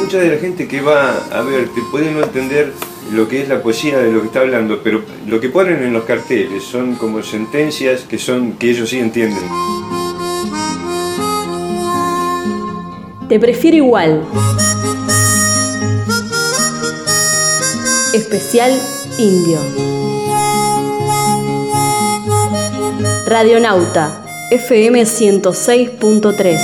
mucha de la gente que va a verte puede no entender lo que es la poesía de lo que está hablando, pero lo que ponen en los carteles son como sentencias que ellos sí entienden. Te prefiero igual. Especial Indio. Radionauta, FM 106.3.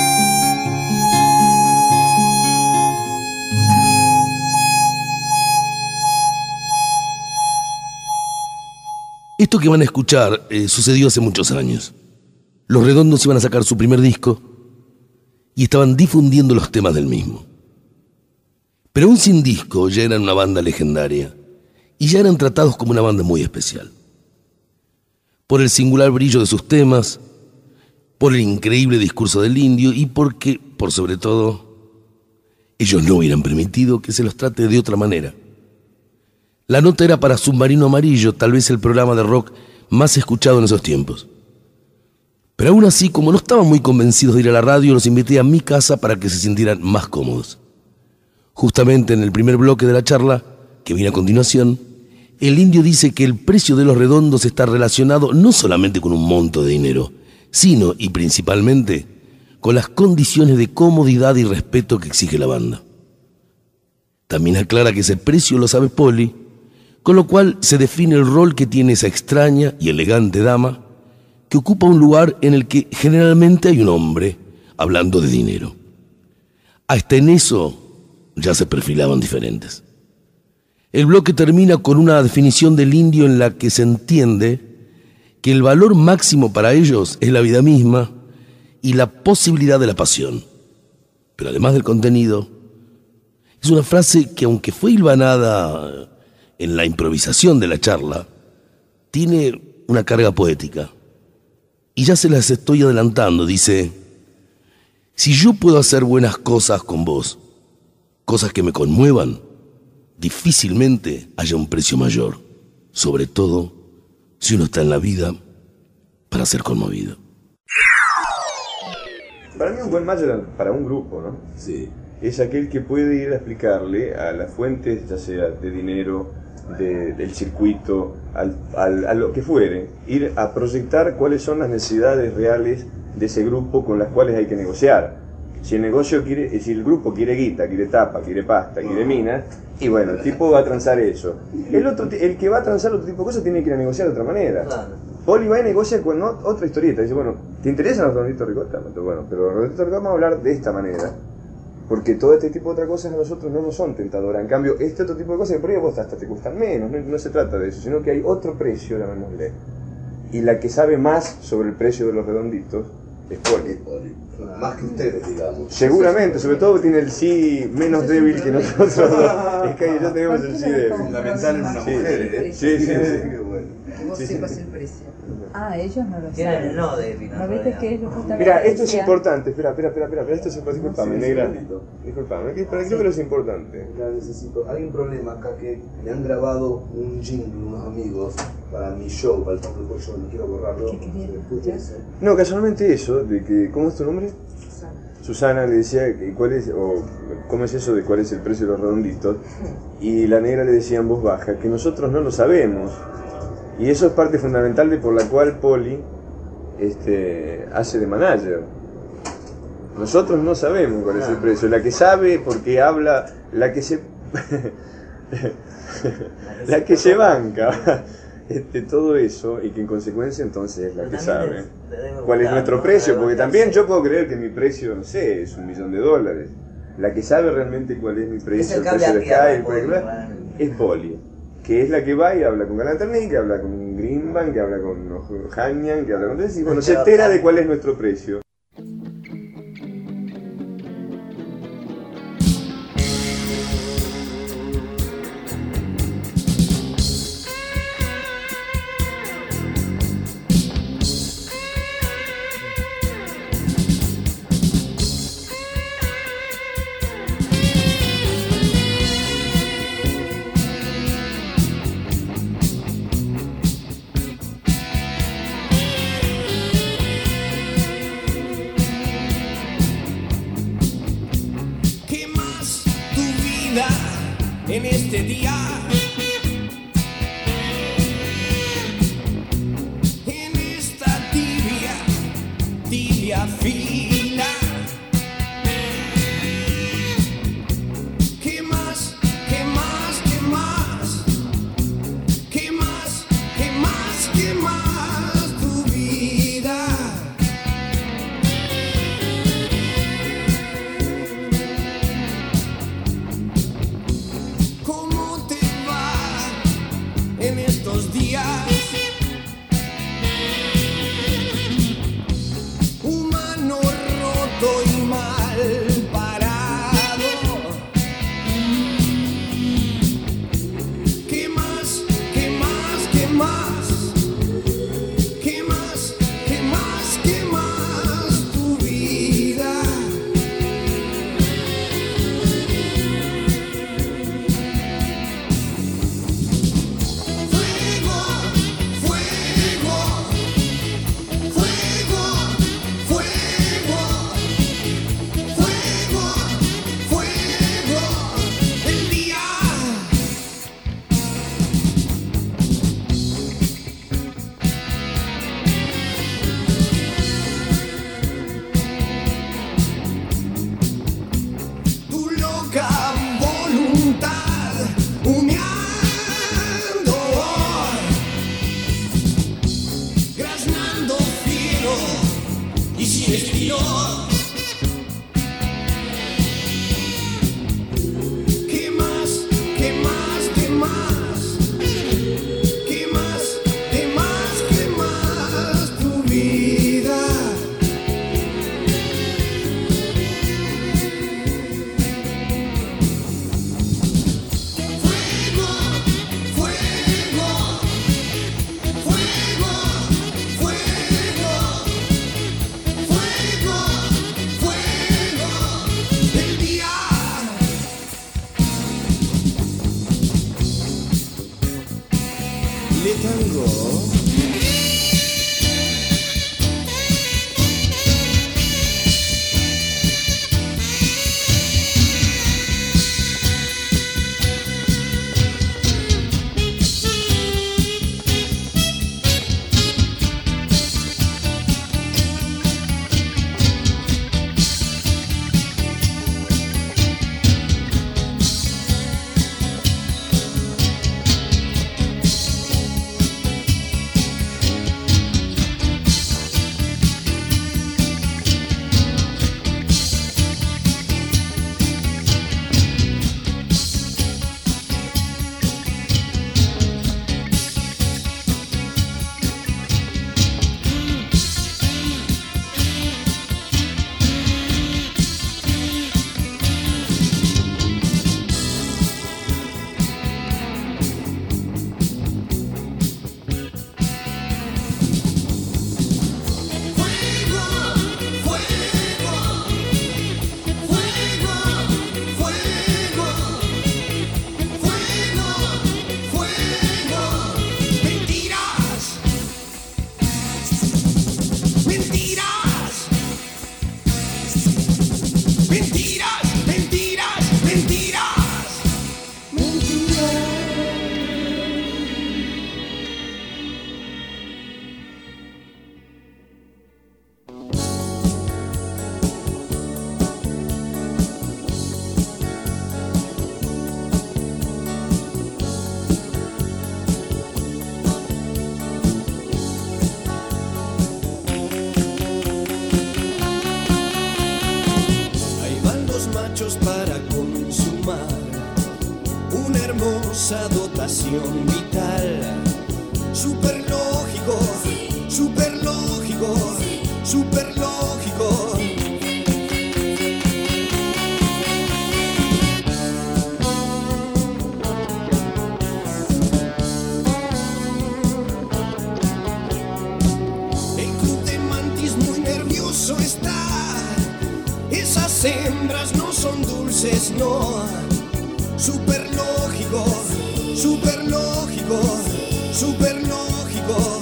Esto que van a escuchar sucedió hace muchos años. Los Redondos iban a sacar su primer disco y estaban difundiendo los temas del mismo. Pero aún sin disco ya eran una banda legendaria y ya eran tratados como una banda muy especial. Por el singular brillo de sus temas, por el increíble discurso del Indio y porque, por sobre todo, ellos no hubieran permitido que se los trate de otra manera. La nota era para Submarino Amarillo, tal vez el programa de rock más escuchado en esos tiempos. Pero aún así, como no estaban muy convencidos de ir a la radio, los invité a mi casa para que se sintieran más cómodos. Justamente en el primer bloque de la charla, que viene a continuación, el Indio dice que el precio de los Redondos está relacionado no solamente con un monto de dinero, sino y principalmente con las condiciones de comodidad y respeto que exige la banda. También aclara que ese precio lo sabe Poli, con lo cual se define el rol que tiene esa extraña y elegante dama que ocupa un lugar en el que generalmente hay un hombre hablando de dinero. Hasta en eso ya se perfilaban diferentes. El bloque termina con una definición del Indio en la que se entiende que el valor máximo para ellos es la vida misma y la posibilidad de la pasión. Pero además del contenido, es una frase que, aunque fue hilvanada en la improvisación de la charla, tiene una carga poética. Y ya se las estoy adelantando. Dice: si yo puedo hacer buenas cosas con vos, cosas que me conmuevan, difícilmente haya un precio mayor, sobre todo si uno está en la vida para ser conmovido. Para mí un buen manager para un grupo, ¿no? Sí. Es aquel que puede ir a explicarle a las fuentes, ya sea de dinero, del circuito, a lo que fuere, ir a proyectar cuáles son las necesidades reales de ese grupo con las cuales hay que negociar. Si el grupo quiere guita, quiere tapa, quiere pasta, quiere minas, y bueno, el tipo va a transar eso. El que va a transar otro tipo de cosas tiene que ir a negociar de otra manera. Poli va y negocia con otra historieta. Dice, bueno, ¿te interesan los redonditos ricota? Bueno, pero los redonditos ricota vamos a hablar de esta manera. Porque todo este tipo de otras cosas a nosotros no nos son tentadoras. En cambio, este otro tipo de cosas que por ahí a vos hasta te gustan menos. No se trata de eso, sino que hay otro precio, llamémosle. Y la que sabe más sobre el precio de los redonditos es Poli. Más que ustedes, digamos. Seguramente, sobre todo tiene el sí menos débil que nosotros dos. Es que yo tenemos el sí débil. Fundamental en una mujer, ¿eh? Sí. Qué bueno. Que vos sepas el precio. Ellos no lo Era saben. el no débil. ¿No viste que ellos justamente Mira, esto es decían- importante. Espera, esto es importante. Disculpame, negra. Disculpame, creo que lo es importante. Ya necesito. Hay un problema acá que me han grabado un jingle unos amigos para mi show, para el Pablo Pollo, no quiero borrarlo. ¿Qué querían Escuchen escuchar? eso. No, casualmente eso, de que, ¿cómo es tu nombre? Susana le decía que cómo es eso de cuál es el precio de los redonditos, y la negra le decía en voz baja que nosotros no lo sabemos, y eso es parte fundamental de por la cual Poli hace de manager. Nosotros no sabemos cuál es el precio, la que sabe porque habla, la que se banca todo eso, y que en consecuencia entonces es la que sabe cuál es nuestro precio, porque también yo puedo creer que mi precio, no sé, es $1.000.000. La que sabe realmente cuál es mi precio, el precio de Sky, es Poli, que es la que va y habla con Galanterni, que habla con Greenbank, que habla con Hanyan, que habla con entonces, y bueno, se entera de cuál es nuestro precio. en este día, en esta tibia fila. ¿Qué más? ¿Qué más? ¿Qué más? ¿Qué más? ¿Qué más? ¿Qué más? Tu vida. ¿Cómo te va en estos días? Humano roto y mal parado. ¿Qué más? ¿Qué más? ¿Qué más? ¿Qué más? ¿Qué más? ¿Qué más? Tu vida. Fuego, fuego, fuego, fuego, fuego, fuego, el día. Tu loca voluntad humeando, graznando fiero y sin estilo. ¿Qué más? ¿Qué más? ¿Qué más? ¿Qué más? ¿Qué más? ¿Qué más? Tu vida. Fuego, fuego, fuego, fuego, fuego, fuego, el día. Le tango. Fuego, fuego, fuego, fuego, fuego, fuego, mentiras, mentiras, mentiras, mentiras, mentiras, mentiras. Ahí van los machos para consumar una hermosa dotación vital. Super lógico, super lógico, super lógico. El club de mantis muy nervioso está. Esas hembras no son dulces, no. Super lógico, super lógico, super lógico.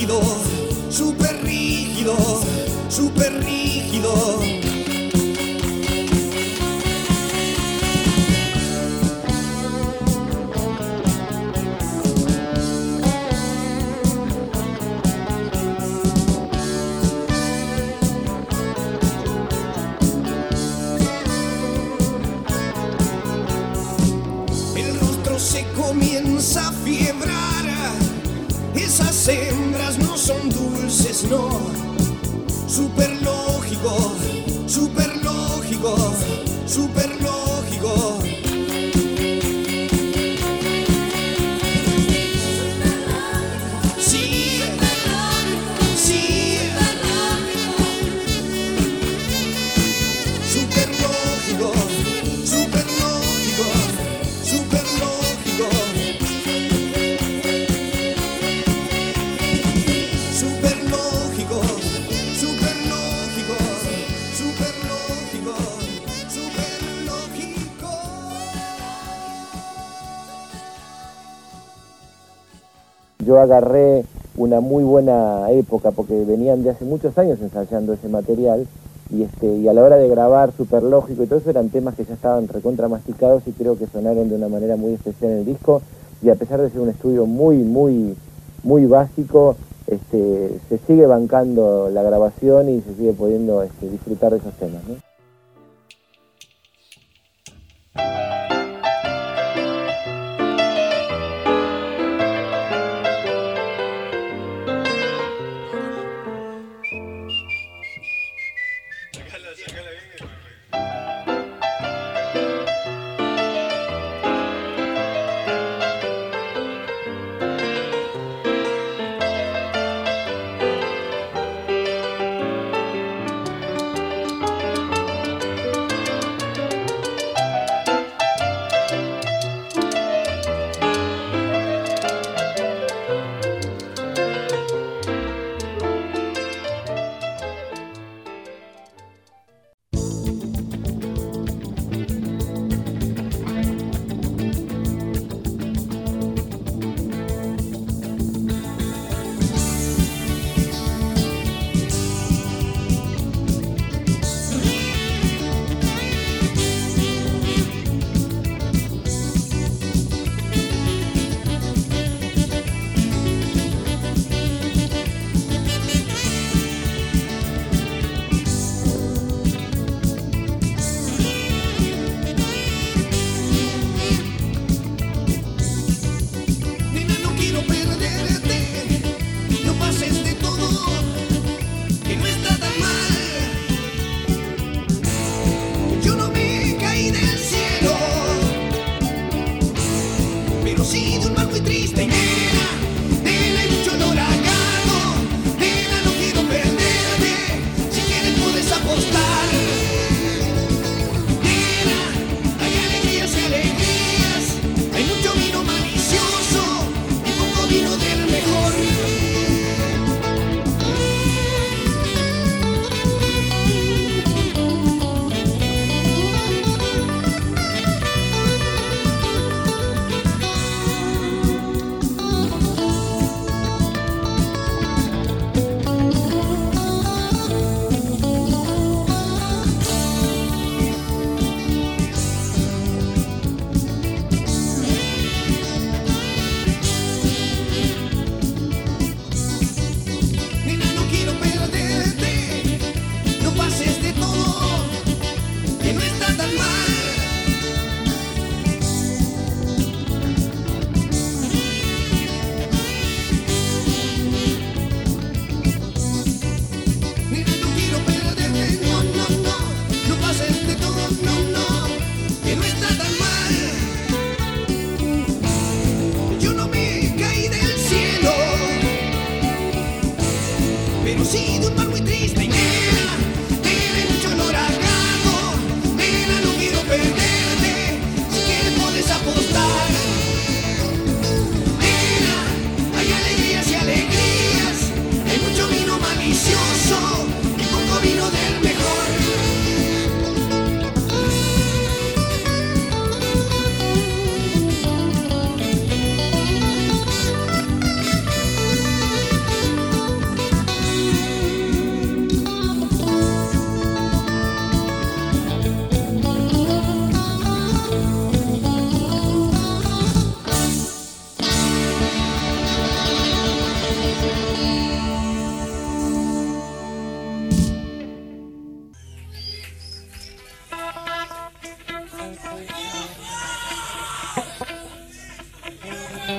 rígido, súper rígido, súper rígido. Se comienza a fiebrar, esas hembras no son dulces, no. Súper lógico, súper lógico, súper lógico. Sí, sí, súper lógico, súper lógico, súper lógico. Súper lógico, súper lógico, súper lógico, súper lógico. Yo agarré una muy buena época porque venían de hace muchos años ensayando ese material y a la hora de grabar Súper Lógico y todo eso eran temas que ya estaban recontra masticados y creo que sonaron de una manera muy especial en el disco y a pesar de ser un estudio muy básico, se sigue bancando la grabación y se sigue pudiendo disfrutar de esos temas, ¿no?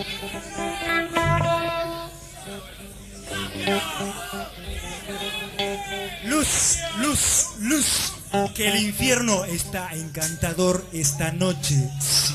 Luz, luz, luz, que el infierno está encantador esta noche. Sí.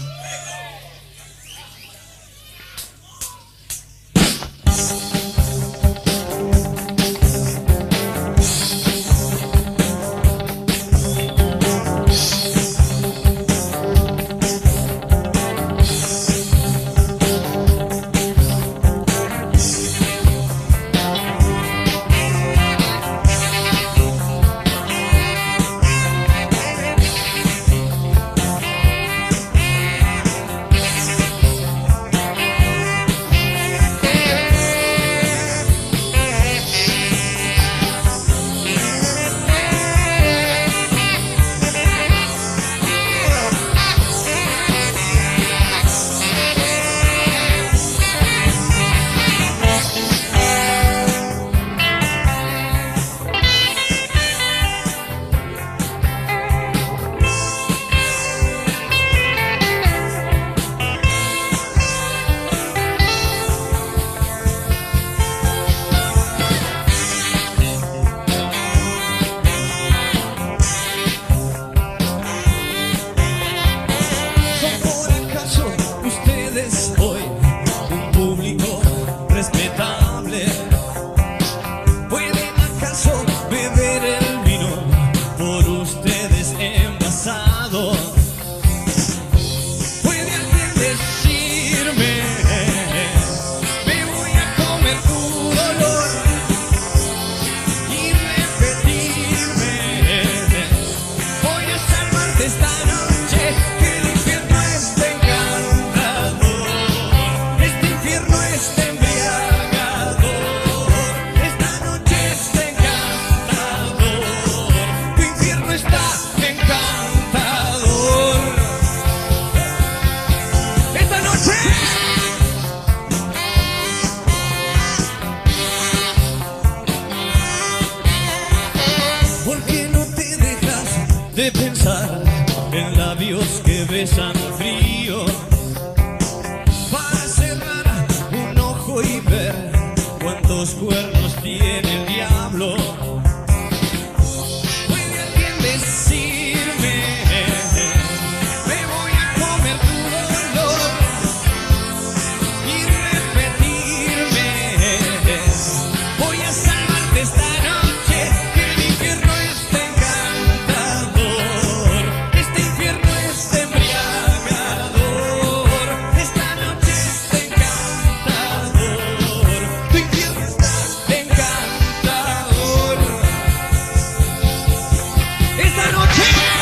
de pensar en labios que besan frío, para cerrar un ojo y ver cuántos cuernos tiene el diablo. ¿Puede alguien decirme, me voy a comer tu dolor y repetirme, voy a salvarte esta noche, que el infierno está encantador, este infierno está embriagador, esta noche está encantador, tu infierno está encantador, esta noche.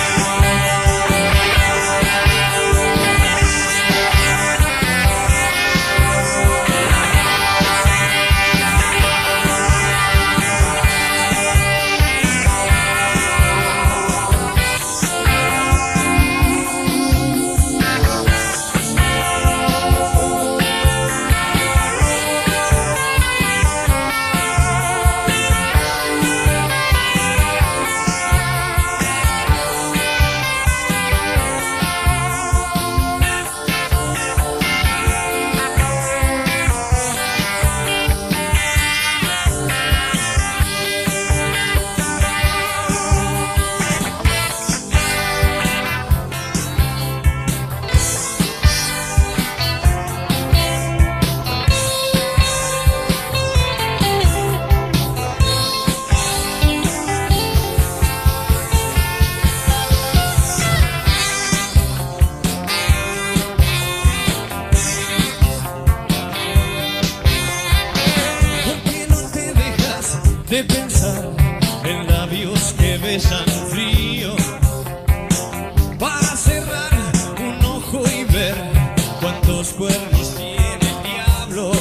De pensar en labios que besan frío, para cerrar un ojo y ver cuántos cuernos tiene el diablo.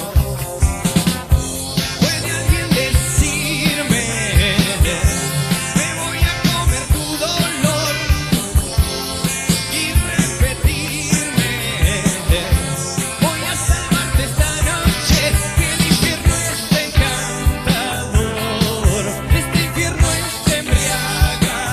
¿Puede alguien decirme, me voy a comer tu dolor y repetirme, voy a salvarte esta noche, que el infierno está encantador, este infierno está embriagador,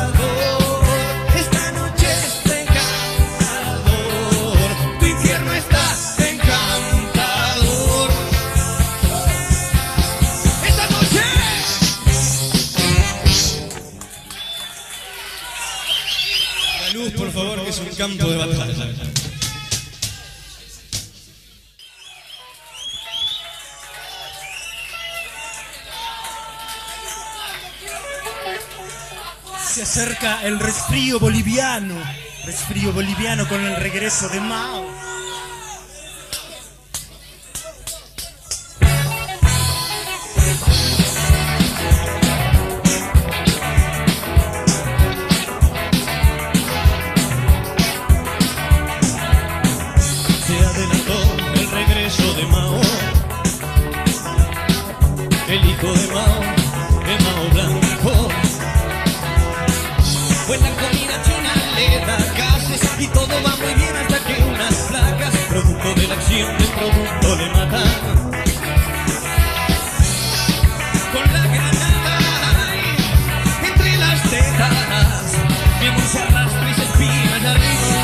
campo de batalla. Se acerca el resfrío boliviano con el regreso de Mao. Se adelantó el regreso de Mao, el hijo de Mao Blanco. Buena comida china le da gases y todo va muy bien hasta que unas placas, producto de la acción del producto, le matan. Con la granada entre las tetas, mi amor se arrastra y se espina allá arriba.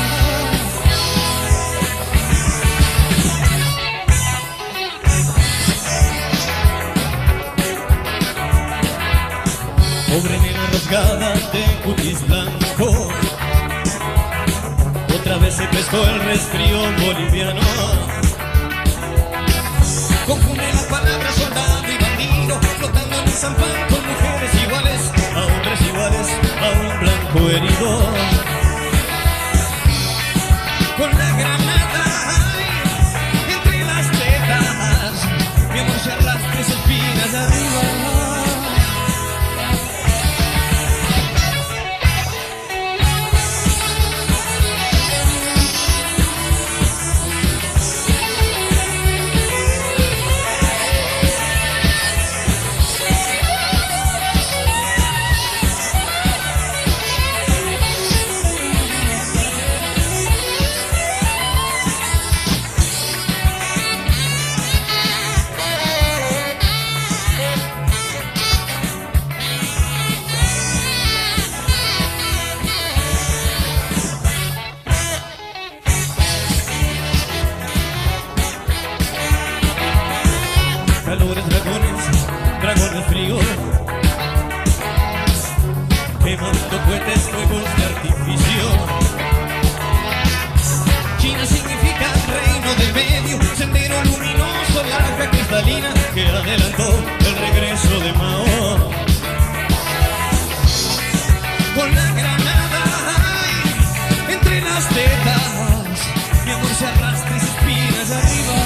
Pobre nena rasgada de cutis blanco, otra vez se prestó el resfrío boliviano. Confunde las palabras soldado y bandido, flotando en un zampán con mujeres iguales, a hombres iguales, a un blanco herido. Con la granada entre las tetas, mi amor se arrastra y se espina hacia arriba. Calores, dragones fríos, quemando cohetes, fuegos de artificio. China significa reino del medio, sendero luminoso, larga cristalina que adelantó el regreso de Mao. Con la granada entre las tetas, mi amor se arrastra y se espina hacia arriba.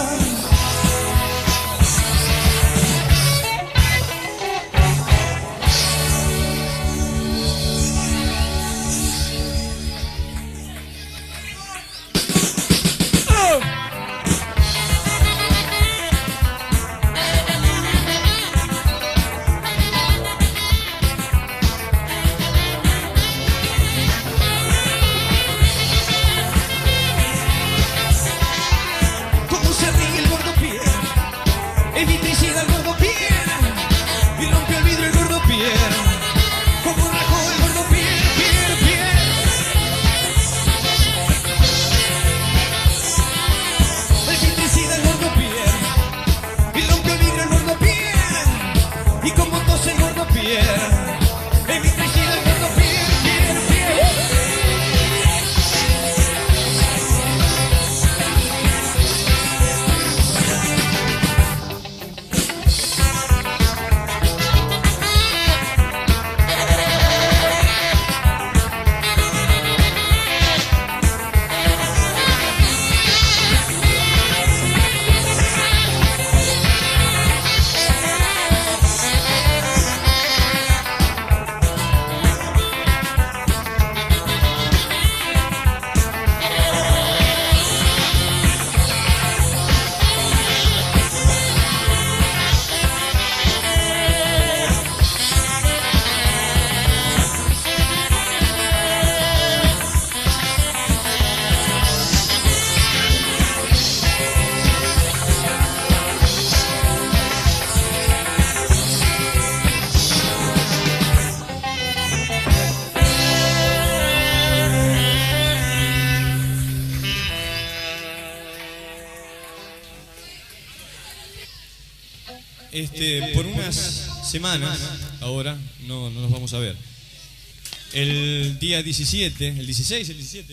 Por unas semanas, ahora, no nos vamos a ver. El día 17, el 16, el 17,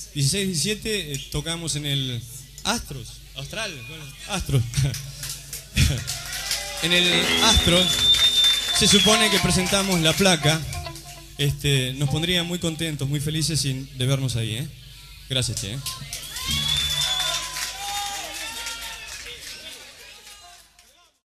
16, 17 tocamos en el Astros. En el Astros se supone que presentamos la placa. Nos pondría muy contentos, muy felices de vernos ahí, ¿eh? Gracias, che.